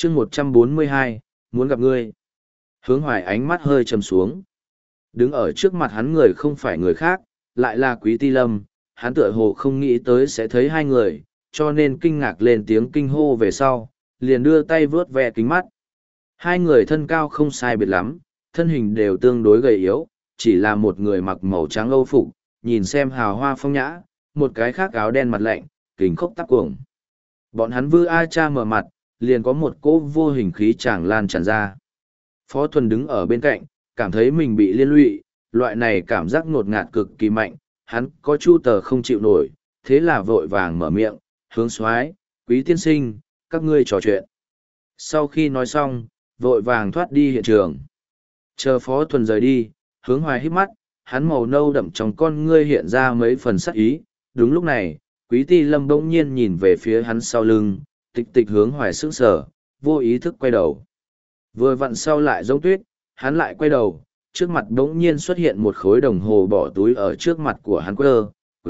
chương 142, muốn gặp ngươi. Hướng Hoài ánh mắt hơi trầm xuống. Đứng ở trước mặt hắn người không phải người khác, lại là Quý Ti Lâm, hắn tựa hồ không nghĩ tới sẽ thấy hai người, cho nên kinh ngạc lên tiếng kinh hô về sau, liền đưa tay vướt ve kính mắt. Hai người thân cao không sai biệt lắm, thân hình đều tương đối gầy yếu, chỉ là một người mặc màu trắng âu phục, nhìn xem hào hoa phong nhã, một cái khác áo đen mặt lạnh, kính khốc tắc cuồng. Bọn hắn vư a cha mở mặt, liền có một cỗ vô hình khí tràng lan tràn ra. Phó Thuần đứng ở bên cạnh, cảm thấy mình bị liên lụy, loại này cảm giác ngột ngạt cực kỳ mạnh, hắn có chu tờ không chịu nổi, thế là vội vàng mở miệng, hướng soái, Quý tiên sinh, các ngươi trò chuyện. Sau khi nói xong, vội vàng thoát đi hiện trường. Chờ Phó Thuần rời đi, Hướng Hoài hít mắt, hắn màu nâu đậm trong con ngươi hiện ra mấy phần sắc ý. Đúng lúc này, Quý Ti Lâm bỗng nhiên nhìn về phía hắn sau lưng, tịch tịch Hướng Hoài sững sờ, vô ý thức quay đầu. Vừa vặn sau lại giống tuyết, hắn lại quay đầu, trước mặt bỗng nhiên xuất hiện một khối đồng hồ bỏ túi ở trước mặt của hắn cơ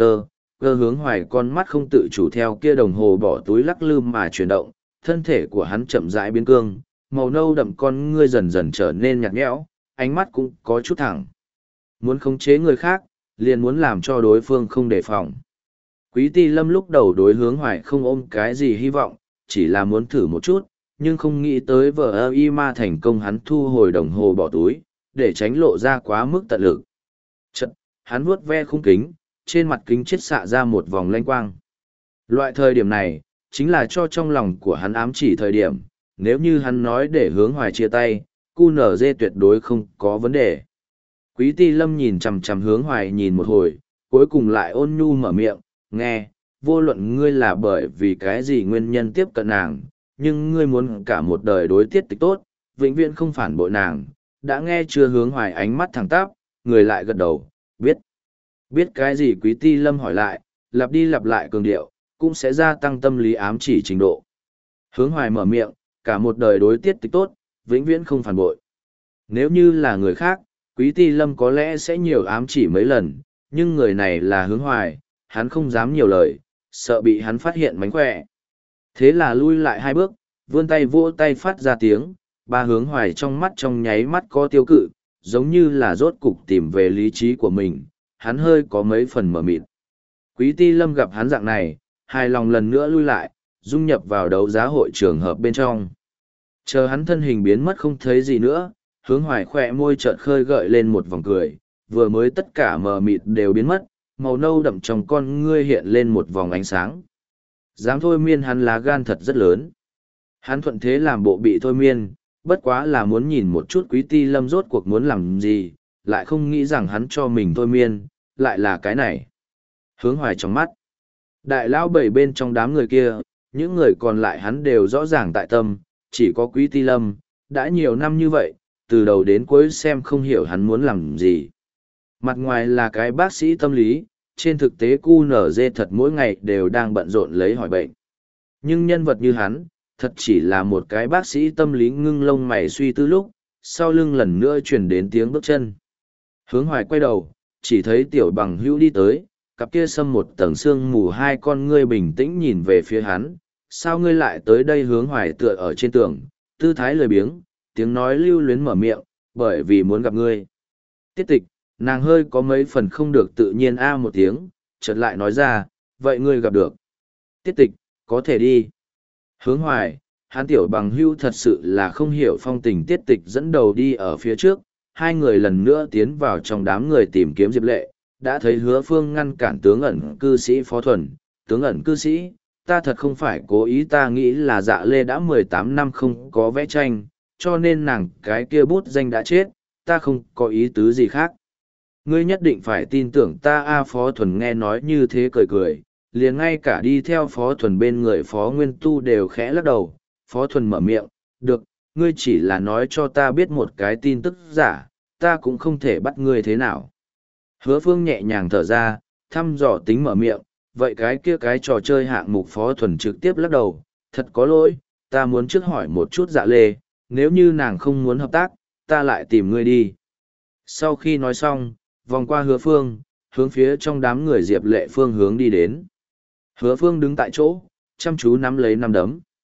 Hướng Hoài con mắt không tự chủ theo kia đồng hồ bỏ túi lắc lư mà chuyển động, thân thể của hắn chậm rãi biến cương, màu nâu đậm con ngươi dần dần trở nên nhạt nhẽo, ánh mắt cũng có chút thẳng. Muốn khống chế người khác, liền muốn làm cho đối phương không đề phòng. Quý Ti Lâm lúc đầu đối Hướng Hoài không ôm cái gì hy vọng, chỉ là muốn thử một chút, nhưng không nghĩ tới vờ y ma thành công hắn thu hồi đồng hồ bỏ túi, để tránh lộ ra quá mức tận lực. Chật, hắn vuốt ve khung kính, trên mặt kính chiết xạ ra một vòng lanh quang. Loại thời điểm này, chính là cho trong lòng của hắn ám chỉ thời điểm, nếu như hắn nói để Hướng Hoài chia tay, QNZ tuyệt đối không có vấn đề. Quý Ti Lâm nhìn chằm chằm Hướng Hoài nhìn một hồi, cuối cùng lại ôn nhu mở miệng, nghe, vô luận ngươi là bởi vì cái gì nguyên nhân tiếp cận nàng, nhưng ngươi muốn cả một đời đối tiết tịch tốt, vĩnh viễn không phản bội nàng. Đã nghe chưa? Hướng Hoài ánh mắt thẳng tắp, người lại gật đầu, biết. Biết cái gì? Quý Ti Lâm hỏi lại, lặp đi lặp lại cường điệu, cũng sẽ gia tăng tâm lý ám chỉ trình độ. Hướng Hoài mở miệng, cả một đời đối tiết tịch tốt, vĩnh viễn không phản bội. Nếu như là người khác, Quý Ti Lâm có lẽ sẽ nhiều ám chỉ mấy lần, nhưng người này là Hướng Hoài, hắn không dám nhiều lời, sợ bị hắn phát hiện mánh khỏe. Thế là lui lại hai bước, vươn tay vỗ tay phát ra tiếng, ba Hướng Hoài trong mắt trong nháy mắt có tiêu cự, giống như là rốt cục tìm về lý trí của mình, hắn hơi có mấy phần mờ mịt. Quý Ti Lâm gặp hắn dạng này, hài lòng lần nữa lui lại, dung nhập vào đấu giá hội trường hợp bên trong. Chờ hắn thân hình biến mất không thấy gì nữa, Hướng Hoài khỏe môi chợt khơi gợi lên một vòng cười, vừa mới tất cả mờ mịt đều biến mất, màu nâu đậm trong con ngươi hiện lên một vòng ánh sáng. Dám thôi miên hắn lá gan thật rất lớn. Hắn thuận thế làm bộ bị thôi miên, bất quá là muốn nhìn một chút Quý Ti Lâm rốt cuộc muốn làm gì, lại không nghĩ rằng hắn cho mình thôi miên, lại là cái này. Hướng Hoài trong mắt. Đại lão bảy bên trong đám người kia, những người còn lại hắn đều rõ ràng tại tâm, chỉ có Quý Ti Lâm, đã nhiều năm như vậy, từ đầu đến cuối xem không hiểu hắn muốn làm gì. Mặt ngoài là cái bác sĩ tâm lý, trên thực tế QNZ thật mỗi ngày đều đang bận rộn lấy hỏi bệnh. Nhưng nhân vật như hắn, thật chỉ là một cái bác sĩ tâm lý ngưng lông mày suy tư lúc, sau lưng lần nữa truyền đến tiếng bước chân. Hướng Hoài quay đầu, chỉ thấy Tiểu Bằng Hữu đi tới, cặp kia xâm một tầng sương mù hai con ngươi bình tĩnh nhìn về phía hắn. Sao ngươi lại tới đây? Hướng Hoài tựa ở trên tường, tư thái lười biếng, tiếng nói lưu luyến mở miệng, bởi vì muốn gặp ngươi. Tiết tịch, nàng hơi có mấy phần không được tự nhiên một tiếng, chợt lại nói ra, vậy ngươi gặp được. Tiết tịch, có thể đi. Hướng Hoài, hắn Tiểu Bằng Hữu thật sự là không hiểu phong tình. Tiết tịch dẫn đầu đi ở phía trước, hai người lần nữa tiến vào trong đám người tìm kiếm Diệp Lệ, đã thấy Hứa Phương ngăn cản tướng ẩn cư sĩ Phó Thuần. Tướng ẩn cư sĩ, ta thật không phải cố ý, ta nghĩ là Dạ Lê đã 18 năm không có vẽ tranh, cho nên nàng cái kia bút danh đã chết, ta không có ý tứ gì khác. Ngươi nhất định phải tin tưởng ta. Phó Thuần nghe nói như thế cười cười, liền ngay cả đi theo Phó Thuần bên người Phó Nguyên Tu đều khẽ lắc đầu. Phó Thuần mở miệng, được, ngươi chỉ là nói cho ta biết một cái tin tức giả, ta cũng không thể bắt ngươi thế nào. Hứa Phương nhẹ nhàng thở ra, thăm dò tính mở miệng, vậy cái kia cái trò chơi hạng mục. Phó Thuần trực tiếp lắc đầu, thật có lỗi, ta muốn trước hỏi một chút Dạ Lê, nếu như nàng không muốn hợp tác, ta lại tìm ngươi đi. Sau khi nói xong, vòng qua Hứa Phương, hướng phía trong đám người Diệp Lệ phương hướng đi đến. Hứa Phương đứng tại chỗ, chăm chú nắm lấy nắm đấm.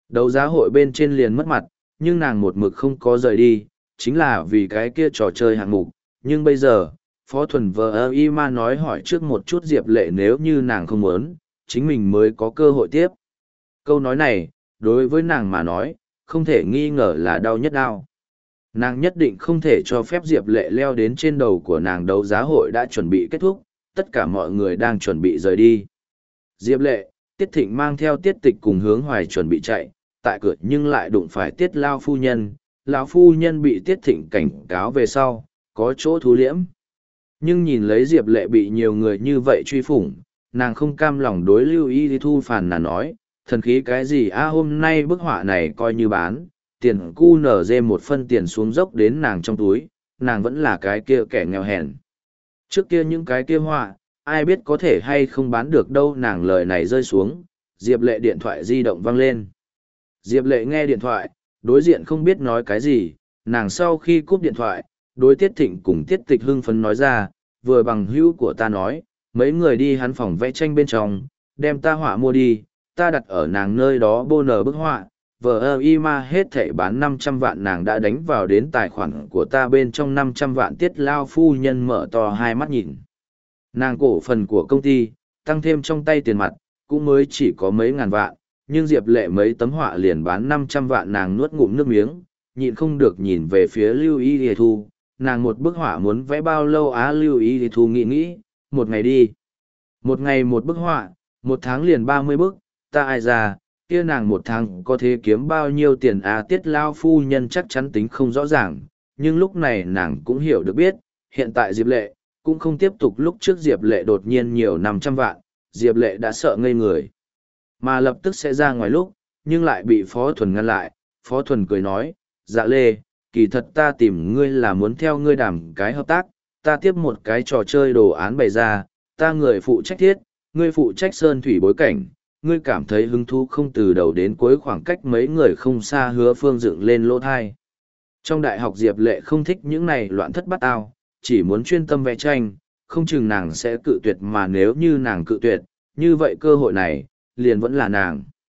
Đấu giá hội bên trên liền mất mặt, nhưng nàng một mực không có rời đi, chính là vì cái kia trò chơi hạng mục. Nhưng bây giờ, Phó Thuần vờ y ma nói hỏi trước một chút Diệp Lệ nếu như nàng không muốn, chính mình mới có cơ hội tiếp. Câu nói này, đối với nàng mà nói, không thể nghi ngờ là đau nhất đau. Nàng nhất định không thể cho phép Diệp Lệ leo đến trên đầu của nàng. Đấu giá hội đã chuẩn bị kết thúc, tất cả mọi người đang chuẩn bị rời đi. Diệp Lệ, Tiết Thịnh mang theo Tiết Tịch cùng Hướng Hoài chuẩn bị chạy, tại cửa nhưng lại đụng phải Tiết Lao phu nhân. Lão phu nhân bị Tiết Thịnh cảnh cáo về sau, có chỗ thú liễm. Nhưng nhìn lấy Diệp Lệ bị nhiều người như vậy truy phủng, nàng không cam lòng đối Lưu Y Thu phàn nàn nói, thần khí cái gì a hôm nay bức họa này coi như bán, tiền cu nở dê một phân tiền xuống dốc đến nàng trong túi, nàng vẫn là cái kia kẻ nghèo hèn. Trước kia những cái kia họa, ai biết có thể hay không bán được đâu. Nàng lời này rơi xuống, Diệp Lệ điện thoại di động vang lên. Diệp Lệ nghe điện thoại, đối diện không biết nói cái gì, nàng sau khi cúp điện thoại, đối Tiết Thịnh cùng Tiết Tịch hưng phấn nói ra, vừa bằng hữu của ta nói, mấy người đi hắn phòng vẽ tranh bên trong, đem ta họa mua đi, ta đặt ở nàng nơi đó bô nở bức họa, vờ y ma hết thảy bán 500 vạn, nàng đã đánh vào đến tài khoản của ta bên trong 500 vạn. Tiết Lao phu nhân mở to hai mắt nhìn. Nàng cổ phần của công ty, tăng thêm trong tay tiền mặt, cũng mới chỉ có mấy ngàn vạn, nhưng Diệp Lệ mấy tấm họa liền bán 500 vạn. Nàng nuốt ngụm nước miếng, nhịn không được nhìn về phía Lưu Y Thu. Nàng một bức họa muốn vẽ bao lâu á? Lưu Y Thu nghĩ, một ngày đi. Một ngày một bức họa, một tháng liền 30 bức, ta ai ra, kia nàng một tháng có thể kiếm bao nhiêu tiền à? Tiết Lao phu nhân chắc chắn tính không rõ ràng, nhưng lúc này nàng cũng hiểu được biết, hiện tại Diệp Lệ, cũng không tiếp tục lúc trước Diệp Lệ đột nhiên nhiều 500 vạn, Diệp Lệ đã sợ ngây người. Mà lập tức sẽ ra ngoài lúc, nhưng lại bị Phó Thuần ngăn lại. Phó Thuần cười nói, dạ Lê, kỳ thật ta tìm ngươi là muốn theo ngươi đàm cái hợp tác, ta tiếp một cái trò chơi đồ án bày ra, ta người phụ trách thiết, ngươi phụ trách sơn thủy bối cảnh, ngươi cảm thấy hứng thú không? Từ đầu đến cuối khoảng cách mấy người không xa Hứa Phương dựng lên lỗ thai. Trong đại học Diệp Lệ không thích những này loạn thất bát ao, chỉ muốn chuyên tâm vẽ tranh, không chừng nàng sẽ cự tuyệt, mà nếu như nàng cự tuyệt, như vậy cơ hội này, liền vẫn là nàng.